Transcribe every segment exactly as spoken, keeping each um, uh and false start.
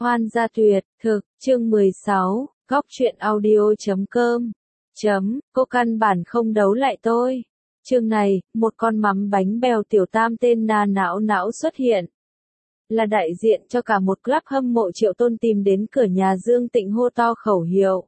Hoan gia tuyệt, thực, chương mười sáu, góc truyện audio chấm com. Chấm, cô căn bản không đấu lại tôi. Chương này, một con mắm bánh bèo tiểu tam tên Na Não Não xuất hiện. Là đại diện cho cả một club hâm mộ Triệu Tôn tìm đến cửa nhà Dương Tịnh hô to khẩu hiệu.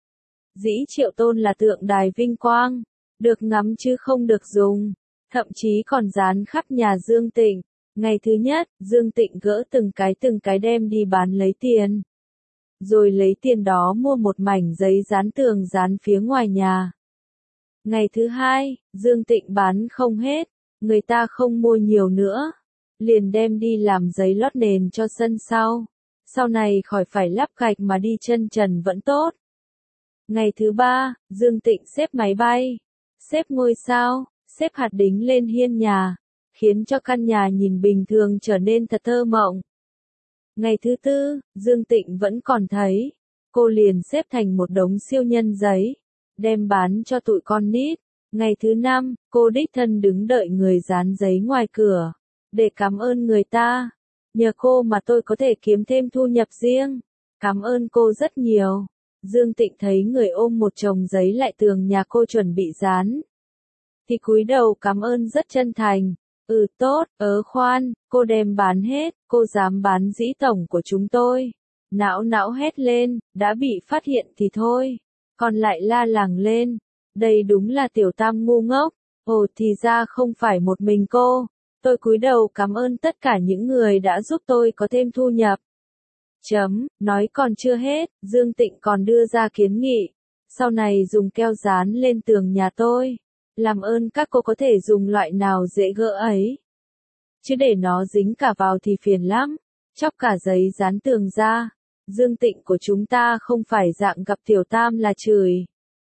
Dĩ Triệu Tôn là tượng đài vinh quang, được ngắm chứ không được dùng, thậm chí còn dán khắp nhà Dương Tịnh. Ngày thứ nhất, Dương Tịnh gỡ từng cái từng cái đem đi bán lấy tiền. Rồi lấy tiền đó mua một mảnh giấy dán tường dán phía ngoài nhà. Ngày thứ hai, Dương Tịnh bán không hết, người ta không mua nhiều nữa. Liền đem đi làm giấy lót nền cho sân sau. Sau này khỏi phải lắp gạch mà đi chân trần vẫn tốt. Ngày thứ ba, Dương Tịnh xếp máy bay, xếp ngôi sao, xếp hạt đính lên hiên nhà, khiến cho căn nhà nhìn bình thường trở nên thật thơ mộng. Ngày thứ tư, Dương Tịnh vẫn còn thấy, cô liền xếp thành một đống siêu nhân giấy, đem bán cho tụi con nít. Ngày thứ năm, cô đích thân đứng đợi người dán giấy ngoài cửa, để cảm ơn người ta. Nhờ cô mà tôi có thể kiếm thêm thu nhập riêng. Cảm ơn cô rất nhiều. Dương Tịnh thấy người ôm một chồng giấy lại tường nhà cô chuẩn bị dán, thì cúi đầu cảm ơn rất chân thành. Ừ tốt, ớ khoan, cô đem bán hết, cô dám bán dĩ tổng của chúng tôi. Não não hét lên, đã bị phát hiện thì thôi, còn lại la làng lên. Đây đúng là tiểu tam ngu ngốc. Ồ thì ra không phải một mình cô. Tôi cúi đầu cảm ơn tất cả những người đã giúp tôi có thêm thu nhập. Chấm, nói còn chưa hết, Dương Tịnh còn đưa ra kiến nghị. Sau này dùng keo dán lên tường nhà tôi. Làm ơn các cô có thể dùng loại nào dễ gỡ ấy. Chứ để nó dính cả vào thì phiền lắm. Chóc cả giấy dán tường ra. Dương Tịnh của chúng ta không phải dạng gặp tiểu tam là chửi,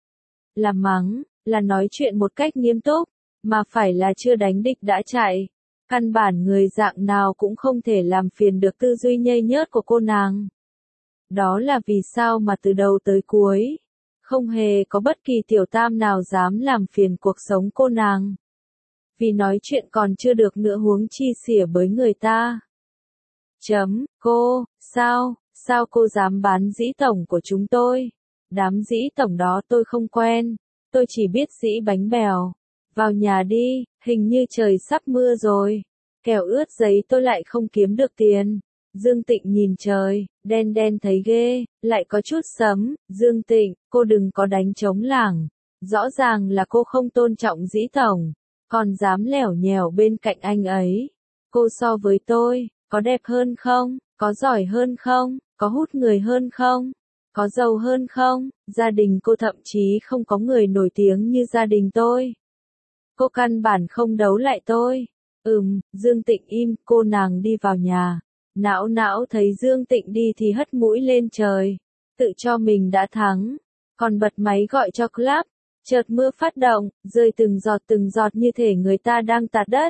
là mắng, là nói chuyện một cách nghiêm túc, mà phải là chưa đánh địch đã chạy. Căn bản người dạng nào cũng không thể làm phiền được tư duy nhây nhớt của cô nàng. Đó là vì sao mà từ đầu tới cuối, không hề có bất kỳ tiểu tam nào dám làm phiền cuộc sống cô nàng. Vì nói chuyện còn chưa được nữa huống chi xỉa với người ta. Chấm, cô, sao, sao cô dám bán dĩ tổng của chúng tôi? Đám dĩ tổng đó tôi không quen, tôi chỉ biết dĩ bánh bèo. Vào nhà đi, hình như trời sắp mưa rồi. Kẻo ướt giấy tôi lại không kiếm được tiền. Dương Tịnh nhìn trời, đen đen thấy ghê, lại có chút sấm. Dương Tịnh, cô đừng có đánh trống lảng. Rõ ràng là cô không tôn trọng dĩ tổng, còn dám lẻo nhèo bên cạnh anh ấy. Cô so với tôi, có đẹp hơn không? Có giỏi hơn không? Có hút người hơn không? Có giàu hơn không? Gia đình cô thậm chí không có người nổi tiếng như gia đình tôi. Cô căn bản không đấu lại tôi. Ừm, Dương Tịnh im, cô nàng đi vào nhà. Não não thấy Dương Tịnh đi thì hất mũi lên trời. Tự cho mình đã thắng. Còn bật máy gọi cho club. Chợt mưa phát động, rơi từng giọt từng giọt như thể người ta đang tạt đất.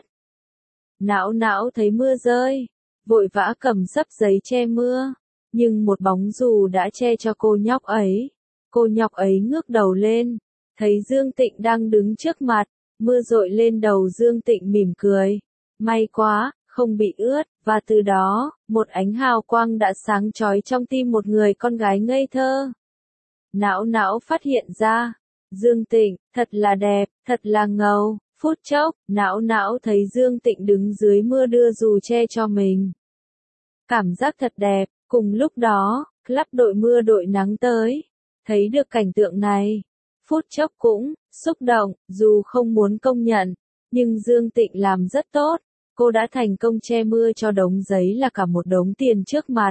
Não não thấy mưa rơi, vội vã cầm xấp giấy che mưa. Nhưng một bóng dù đã che cho cô nhóc ấy. Cô nhóc ấy ngước đầu lên, thấy Dương Tịnh đang đứng trước mặt. Mưa dội lên đầu Dương Tịnh mỉm cười. May quá, không bị ướt, và từ đó, một ánh hào quang đã sáng chói trong tim một người con gái ngây thơ. Não não phát hiện ra, Dương Tịnh, thật là đẹp, thật là ngầu. Phút chốc, não não thấy Dương Tịnh đứng dưới mưa đưa dù che cho mình. Cảm giác thật đẹp, cùng lúc đó, club đội mưa đội nắng tới. Thấy được cảnh tượng này, phút chốc cũng xúc động, dù không muốn công nhận, nhưng Dương Tịnh làm rất tốt. Cô đã thành công che mưa cho đống giấy là cả một đống tiền trước mặt.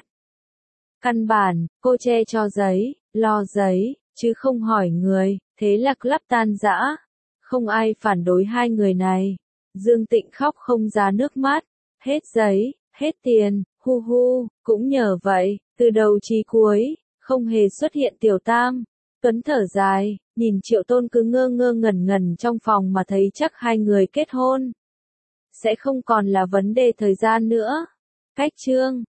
Căn bản, cô che cho giấy, lo giấy, chứ không hỏi người, thế là club tan rã. Không ai phản đối hai người này. Dương Tịnh khóc không ra nước mắt. Hết giấy, hết tiền, hu hu, cũng nhờ vậy, từ đầu chí cuối, không hề xuất hiện tiểu tam. Tuấn thở dài, nhìn Triệu Tôn cứ ngơ ngơ ngẩn ngẩn trong phòng mà thấy chắc hai người kết hôn sẽ không còn là vấn đề thời gian nữa. Cách chương